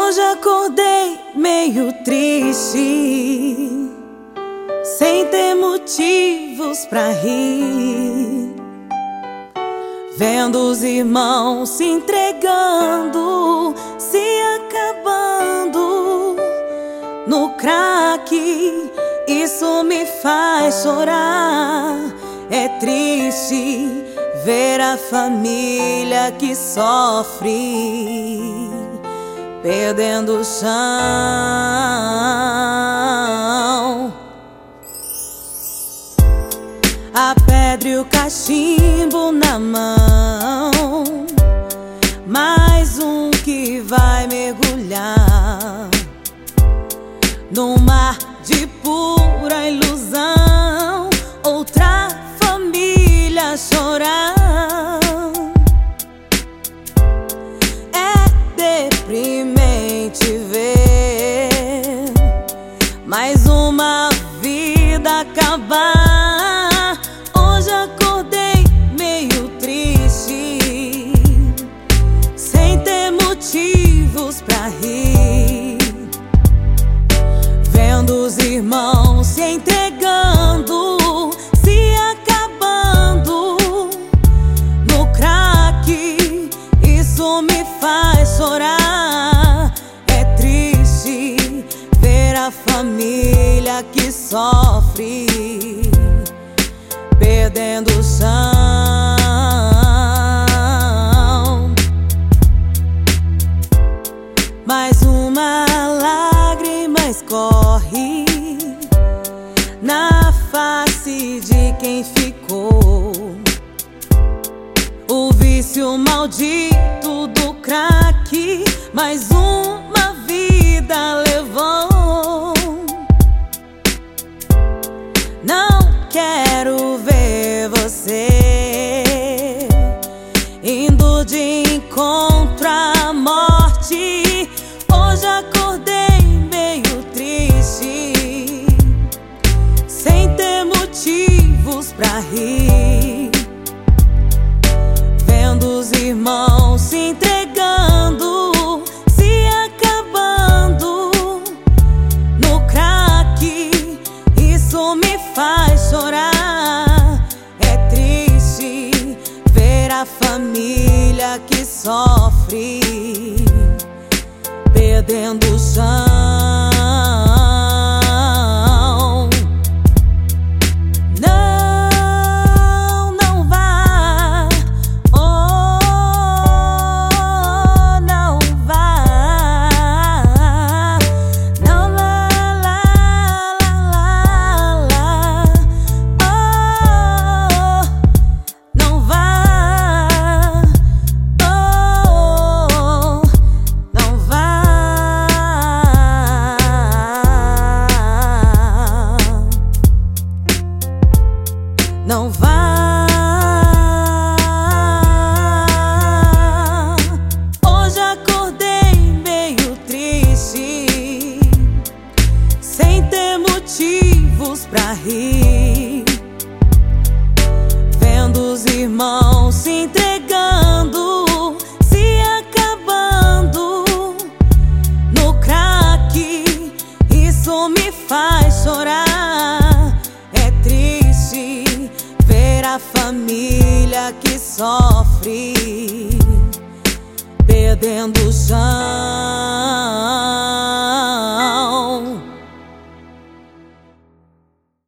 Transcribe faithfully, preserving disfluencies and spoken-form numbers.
Hoje acordei meio triste, sem ter motivos pra rir, vendo os irmãos se entregando, se acabando no crack. Isso me faz chorar. É triste ver a família que sofre, perdendo o chão. A pedra e o cachimbo na mão, mais um que vai mergulhar no mar de pura ilusão. Outra família chorar. É deprimente ver mais uma vida acabar. Hoje acordei meio triste, sem ter motivos pra rir, vendo os irmãos se entregando, se acabando no crack. Isso me faz chorar. É triste ver a família que sofre, perdendo o chão. Mais uma lágrima escorre na face de quem ficou. O vício maldito do crack, mais uma vida levou. Não quero ver você indo de encontro à morte. Hoje acordei meio triste, sem ter motivos pra rir, vendo os irmãos se entregando, se acabando no crack. Isso me faz chorar. É triste ver a família que sofre, perdendo o chão. Não, não vá, oh, não vá, não, lá, lá, lá, lá, oh, não vá, oh, não vá. Não vá. Hoje acordei meio triste, sem ter motivos pra rir, vendo os irmãos se entregando, se acabando no crack. Isso me faz chorar. É triste ver a família que sofre, perdendo o chão.